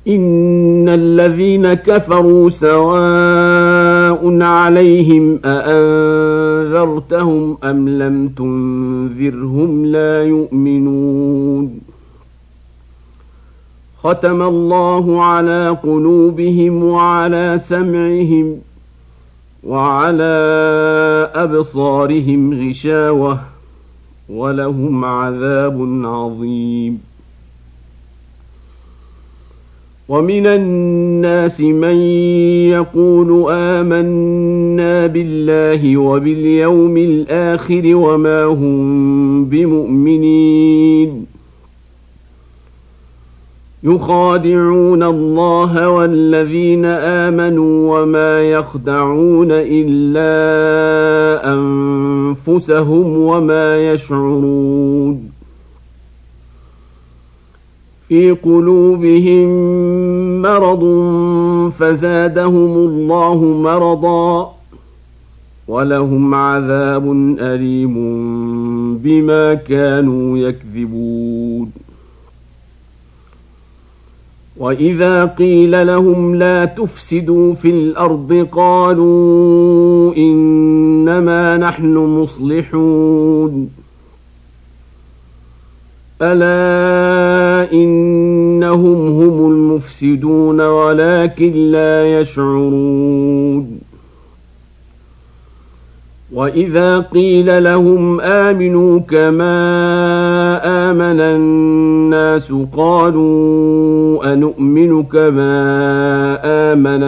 إن الذين كفروا سواء عليهم أأنذرتهم أم لم تنذرهم لا يؤمنون ختم الله على قلوبهم وعلى سمعهم وعلى أبصارهم غشاوة ولهم عذاب عظيم ومن الناس من يقول آمنا بالله وباليوم الآخر وما هم بمؤمنين يخادعون الله والذين آمنوا وما يخدعون إلا أنفسهم وما يشعرون في قلوبهم مرض فزادهم الله مرضا ولهم عذاب أليم بما كانوا يكذبون وإذا قيل لهم لا تفسدوا في الأرض قالوا إنما نحن مصلحون ألا إنهم هم المفسدون ولكن لا يشعرون وإذا قيل لهم آمنوا كما آمن الناس قالوا أنؤمن كما آمن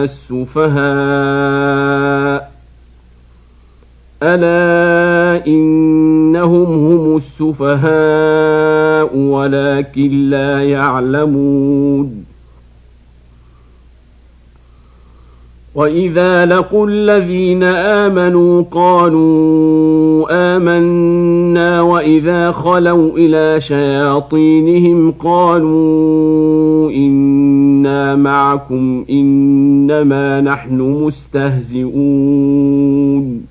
السفهاء ألا إنهم هم السفهاء ولكن لا يعلمون وإذا لقوا الذين آمنوا قالوا آمنا وإذا خلوا إلى شياطينهم قالوا إنا معكم إنما نحن مستهزئون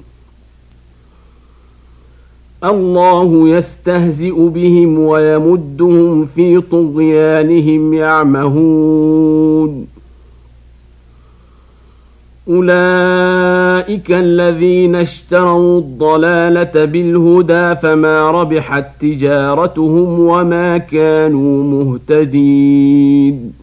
الله يستهزئ بهم ويمدهم في طغيانهم يعمهون أولئك الذين اشتروا الضلالة بالهدى فما ربحت تجارتهم وما كانوا مهتدين